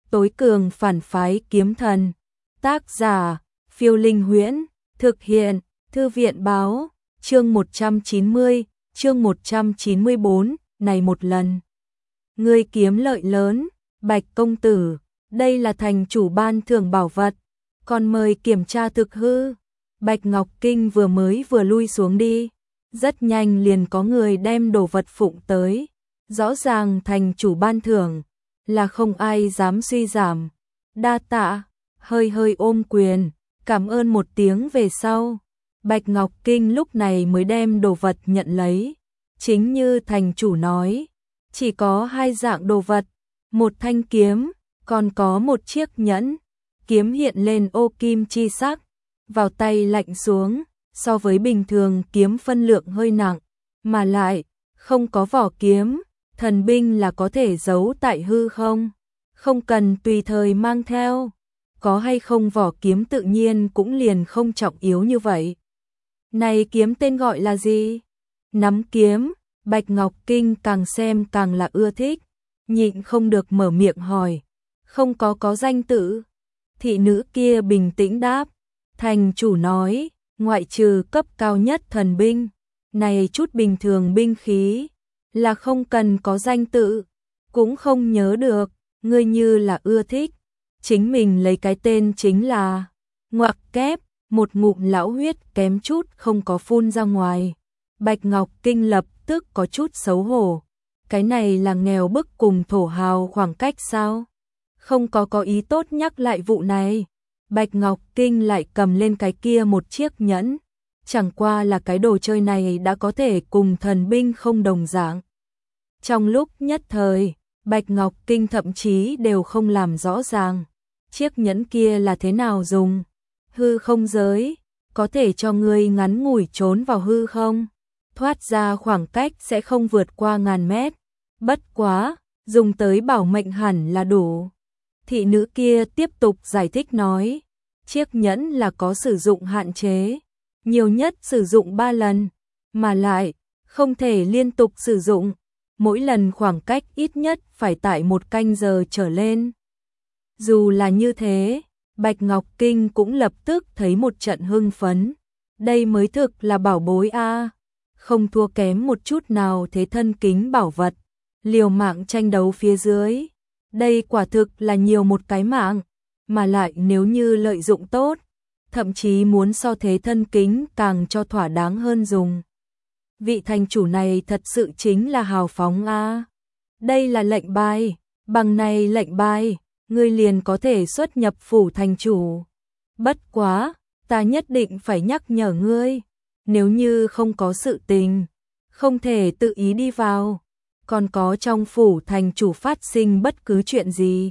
tối cường phản phái kiếm thần. Tác giả, Phiêu Linh Huyễn, thực hiện, Thư viện báo, chương 190, chương 194, này một lần. Ngươi kiếm lợi lớn, Bạch công tử, đây là thành chủ ban thưởng bảo vật, còn mời kiểm tra thực hư. Bạch Ngọc Kinh vừa lui xuống đi, rất nhanh liền có người đem đồ vật phụng tới, rõ ràng thành chủ ban thưởng, là không ai dám suy giảm. Đa tạ, hơi ôm quyền, cảm ơn một tiếng về sau. Bạch Ngọc Kinh lúc này mới đem đồ vật nhận lấy, chính như thành chủ nói, chỉ có hai dạng đồ vật, một thanh kiếm, còn có một chiếc nhẫn. Kiếm hiện lên ô kim chi sắc, vào tay lạnh xuống, so với bình thường kiếm phân lượng hơi nặng, mà lại không có vỏ kiếm, thần binh là có thể giấu tại hư không, không cần tùy thời mang theo, có hay không vỏ kiếm tự nhiên cũng liền không trọng yếu như vậy. Này kiếm tên gọi là gì? Nắm kiếm. Bạch Ngọc Kinh càng xem càng là ưa thích, nhịn không được mở miệng hỏi, không có danh tự. Thị nữ kia bình tĩnh đáp, thành chủ nói, ngoại trừ cấp cao nhất thần binh, này chút bình thường binh khí, là không cần có danh tự, cũng không nhớ được, ngươi như là ưa thích, chính mình lấy cái tên chính là, ngoặc kép, một ngụm lão huyết kém chút không có phun ra ngoài. Bạch Ngọc Kinh lập tức có chút xấu hổ, cái này là nghèo bức cùng thổ hào khoảng cách sao? Không có ý tốt nhắc lại vụ này. Bạch Ngọc Kinh lại cầm lên cái kia một chiếc nhẫn, chẳng qua là cái đồ chơi này đã có thể cùng thần binh không đồng dạng. Trong lúc nhất thời, Bạch Ngọc Kinh thậm chí đều không làm rõ ràng, chiếc nhẫn kia là thế nào dùng. Hư không giới, có thể cho ngươi ngắn ngủi trốn vào hư không, thoát ra khoảng cách sẽ không vượt qua 1000 mét, bất quá, dùng tới bảo mệnh hẳn là đủ. Thị nữ kia tiếp tục giải thích nói, chiếc nhẫn là có sử dụng hạn chế, nhiều nhất sử dụng 3 lần, mà lại, không thể liên tục sử dụng, mỗi lần khoảng cách ít nhất phải tại 1 canh giờ trở lên. Dù là như thế, Bạch Ngọc Kinh cũng lập tức thấy một trận hưng phấn, đây mới thực là bảo bối a, không thua kém một chút nào thế thân kính bảo vật, liều mạng tranh đấu phía dưới. Đây quả thực là nhiều một cái mạng, mà lại nếu như lợi dụng tốt, thậm chí muốn so thế thân kính càng cho thỏa đáng hơn dùng. Vị thành chủ này thật sự chính là hào phóng a. Đây là lệnh bài, bằng này lệnh bài, ngươi liền có thể xuất nhập phủ thành chủ. Bất quá, ta nhất định phải nhắc nhở ngươi, nếu như không có sự tình, không thể tự ý đi vào. Còn có trong phủ thành chủ phát sinh bất cứ chuyện gì,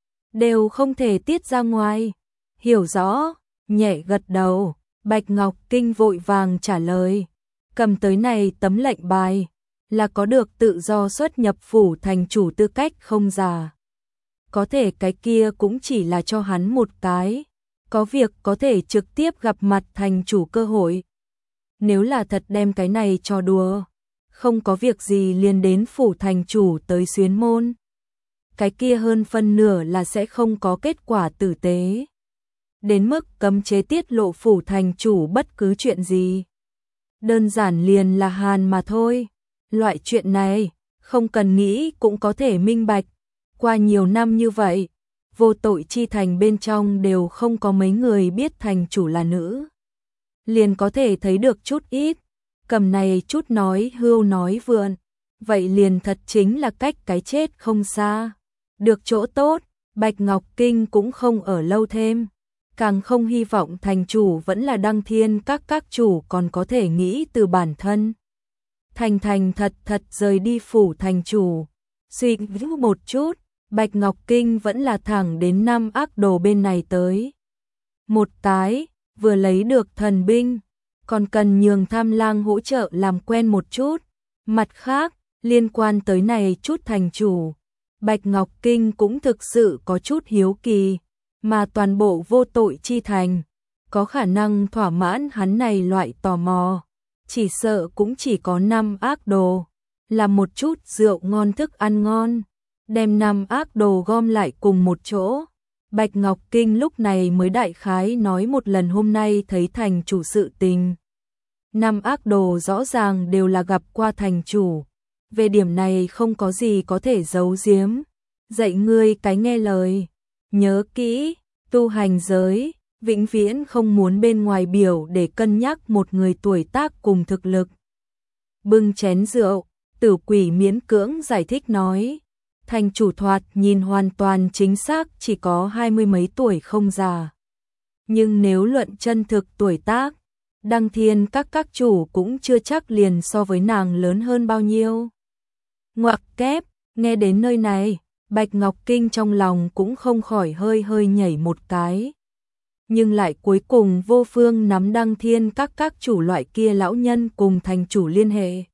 đều không thể tiết ra ngoài. Hiểu rõ, nhẹ gật đầu, Bạch Ngọc Kinh vội vàng trả lời, cầm tới này tấm lệnh bài, là có được tự do xuất nhập phủ thành chủ tư cách không giả. Có thể cái kia cũng chỉ là cho hắn một cái, có việc có thể trực tiếp gặp mặt thành chủ cơ hội. Nếu là thật đem cái này cho đùa, không có việc gì liền đến phủ thành chủ tới xuyến môn, cái kia hơn phân nửa là sẽ không có kết quả tử tế, đến mức cấm chế tiết lộ phủ thành chủ bất cứ chuyện gì. Đơn giản liền là hàn mà thôi. Loại chuyện này, không cần nghĩ cũng có thể minh bạch. Qua nhiều năm như vậy, vô tội chi thành bên trong đều không có mấy người biết thành chủ là nữ. Liền có thể thấy được chút ít. Cầm này chút nói hưu nói vượn, vậy liền thật chính là cách cái chết không xa. Được chỗ tốt, Bạch Ngọc Kinh cũng không ở lâu thêm, càng không hy vọng thành chủ vẫn là Đăng Thiên các chủ còn có thể nghĩ từ bản thân. Thành thật rời đi phủ thành chủ, suy nghĩ một chút, Bạch Ngọc Kinh vẫn là thẳng đến 5 ác đồ bên này tới. Một cái, vừa lấy được thần binh, còn cần nhường Tham Lang hỗ trợ làm quen một chút. Mặt khác, liên quan tới này chút thành chủ, Bạch Ngọc Kinh cũng thực sự có chút hiếu kỳ, mà toàn bộ vô tội chi thành, có khả năng thỏa mãn hắn này loại tò mò, chỉ sợ cũng chỉ có 5 ác đồ, là một chút rượu ngon thức ăn ngon. đem 5 ác đồ gom lại cùng một chỗ. Bạch Ngọc Kinh lúc này mới đại khái nói một lần hôm nay thấy thành chủ sự tình. 5 ác đồ rõ ràng đều là gặp qua thành chủ. Về điểm này không có gì có thể giấu giếm. Dạy ngươi cái nghe lời. Nhớ kỹ, tu hành giới, vĩnh viễn không muốn bên ngoài biểu để cân nhắc một người tuổi tác cùng thực lực. Bưng chén rượu, Tử Quỷ miễn cưỡng giải thích nói. Thành chủ thoạt nhìn hoàn toàn chính xác chỉ có 20 mấy tuổi không già. Nhưng nếu luận chân thực tuổi tác, Đăng Thiên các chủ cũng chưa chắc liền so với nàng lớn hơn bao nhiêu. Ngoặc kép, nghe đến nơi này, Bạch Ngọc Kinh trong lòng cũng không khỏi hơi hơi nhảy một cái. Nhưng lại cuối cùng vô phương nắm Đăng Thiên các chủ loại kia lão nhân cùng thành chủ liên hệ.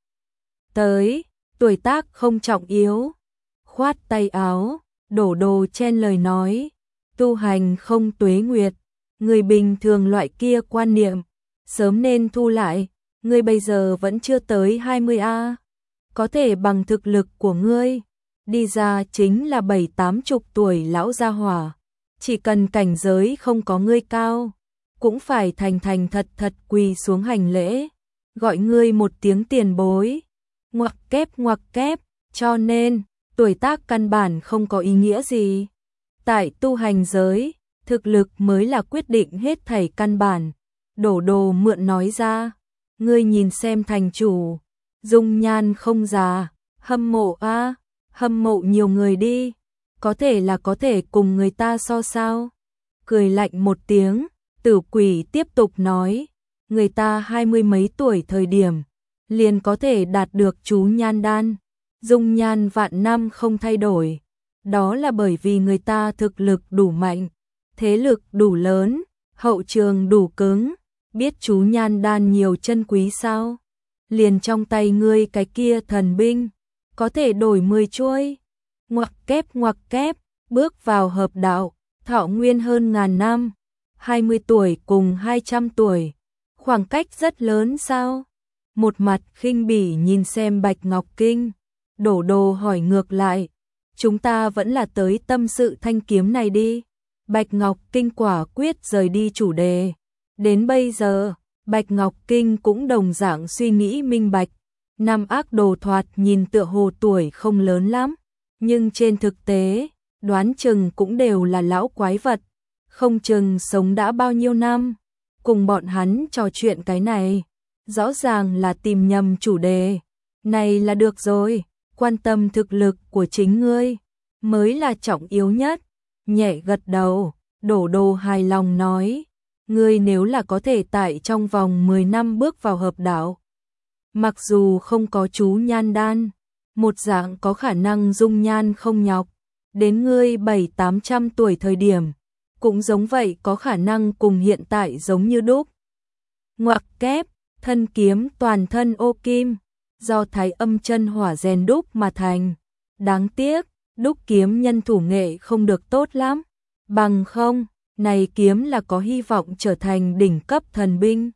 Tới, tuổi tác không trọng yếu. Khoát tay áo, Đổ Đồ chen lời nói. Tu hành không tuế nguyệt, người bình thường loại kia quan niệm, sớm nên thu lại, ngươi bây giờ vẫn chưa tới 20A. Có thể bằng thực lực của ngươi, đi ra chính là 7-80 tuổi lão gia hỏa. Chỉ cần cảnh giới không có ngươi cao, cũng phải thành thật quỳ xuống hành lễ, gọi ngươi một tiếng tiền bối. Ngoặc kép, cho nên, tuổi tác căn bản không có ý nghĩa gì. Tại tu hành giới, thực lực mới là quyết định hết thảy căn bản. Đổ Đồ mượn nói ra, ngươi nhìn xem thành chủ, dung nhan không già, hâm mộ a, hâm mộ nhiều người đi, có thể là có thể cùng người ta so sao. Cười lạnh một tiếng, Tử Quỷ tiếp tục nói, người ta 20 mấy tuổi thời điểm, liền có thể đạt được chú nhan đan, dung nhan vạn năm không thay đổi. Đó là bởi vì người ta thực lực đủ mạnh, thế lực đủ lớn, hậu trường đủ cứng. Biết chú nhan đan nhiều chân quý sao? Liền trong tay ngươi cái kia thần binh, có thể đổi 10 chuôi. Ngoặc kép, bước vào hợp đạo, thọ nguyên hơn ngàn năm. 20 tuổi cùng 200 tuổi, khoảng cách rất lớn sao? Một mặt khinh bỉ nhìn xem Bạch Ngọc Kinh. Đổ Đồ hỏi ngược lại, chúng ta vẫn là tới tâm sự thanh kiếm này đi. Bạch Ngọc Kinh quả quyết rời đi chủ đề. Đến bây giờ, Bạch Ngọc Kinh cũng đồng dạng suy nghĩ minh bạch. 5 ác đồ thoạt nhìn tựa hồ tuổi không lớn lắm, nhưng trên thực tế, đoán chừng cũng đều là lão quái vật, không chừng sống đã bao nhiêu năm. Cùng bọn hắn trò chuyện cái này, rõ ràng là tìm nhầm chủ đề. Này là được rồi, quan tâm thực lực của chính ngươi, mới là trọng yếu nhất. Nhẹ gật đầu, Đổ Đồ hài lòng nói. Ngươi nếu là có thể tại trong vòng 10 năm bước vào hợp đạo, mặc dù không có chú nhan đan, một dạng có khả năng dung nhan không nhọc, đến ngươi 700-800 tuổi thời điểm, cũng giống vậy có khả năng cùng hiện tại giống như đúc. Ngoặc kép, thân kiếm toàn thân ô kim, do Thái Âm chân hỏa rèn đúc mà thành. Đáng tiếc, đúc kiếm nhân thủ nghệ không được tốt lắm, bằng không này kiếm là có hy vọng trở thành đỉnh cấp thần binh.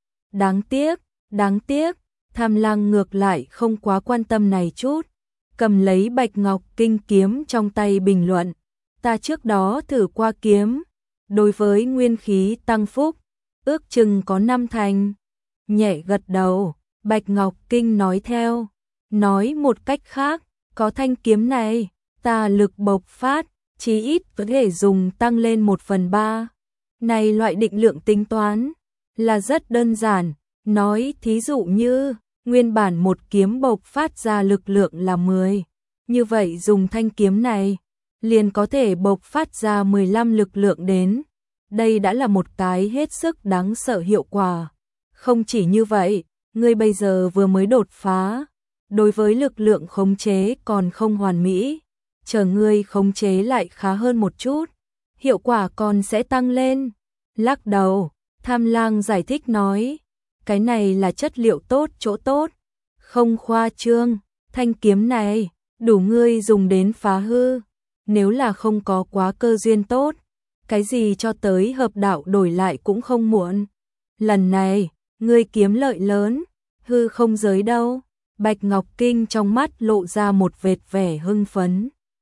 Đáng tiếc, Tham Lang ngược lại không quá quan tâm này chút, cầm lấy Bạch Ngọc Kinh kiếm trong tay bình luận, ta trước đó thử qua kiếm, đối với nguyên khí tăng phúc, ước chừng có 5 thành. Nhẹ gật đầu, Bạch Ngọc Kinh nói theo, nói một cách khác, có thanh kiếm này, ta lực bộc phát, chí ít có thể dùng tăng lên 1/3. Này loại định lượng tính toán là rất đơn giản, nói thí dụ như nguyên bản một kiếm bộc phát ra lực lượng là 10, như vậy dùng thanh kiếm này liền có thể bộc phát ra 15 lực lượng đến. Đây đã là một cái hết sức đáng sợ hiệu quả. Không chỉ như vậy, ngươi bây giờ vừa mới đột phá, đối với lực lượng khống chế còn không hoàn mỹ, chờ ngươi khống chế lại khá hơn một chút, hiệu quả còn sẽ tăng lên. Lắc đầu, Tham Lang giải thích nói, cái này là chất liệu tốt chỗ tốt, không khoa trương, thanh kiếm này đủ ngươi dùng đến phá hư, nếu là không có quá cơ duyên tốt, cái gì cho tới hợp đạo đổi lại cũng không muộn. Lần này, ngươi kiếm lợi lớn, hư không giới đâu. Bạch Ngọc Kinh trong mắt lộ ra một vệt vẻ hưng phấn.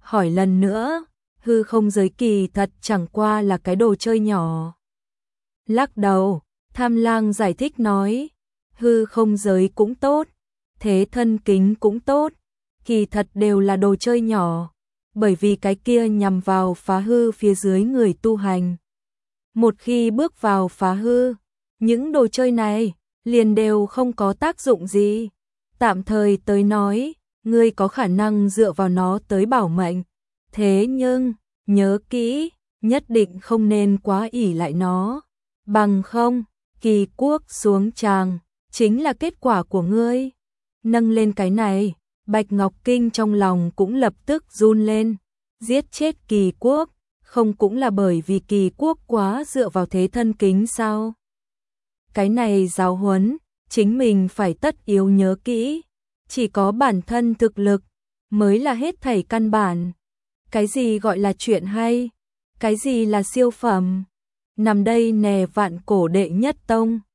hỏi lần nữa, hư không giới kỳ thật chẳng qua là cái đồ chơi nhỏ. Lắc đầu, Tham Lang giải thích nói, hư không giới cũng tốt, thế thân kính cũng tốt, kỳ thật đều là đồ chơi nhỏ, bởi vì cái kia nhằm vào phá hư phía dưới người tu hành. Một khi bước vào phá hư, những đồ chơi này liền đều không có tác dụng gì. Tạm thời tới nói, ngươi có khả năng dựa vào nó tới bảo mệnh, thế nhưng, nhớ kỹ, nhất định không nên quá ỷ lại nó, bằng không, kỳ quốc xuống tràng, chính là kết quả của ngươi. Nâng lên cái này, Bạch Ngọc Kinh trong lòng cũng lập tức run lên, giết chết kỳ quốc, không cũng là bởi vì kỳ quốc quá dựa vào thế thân kính sao? Cái này giáo huấn, chính mình phải tất yếu nhớ kỹ, chỉ có bản thân thực lực mới là hết thảy căn bản. Cái gì gọi là chuyện hay? Cái gì là siêu phẩm? Nằm đây nè vạn cổ đệ nhất tông.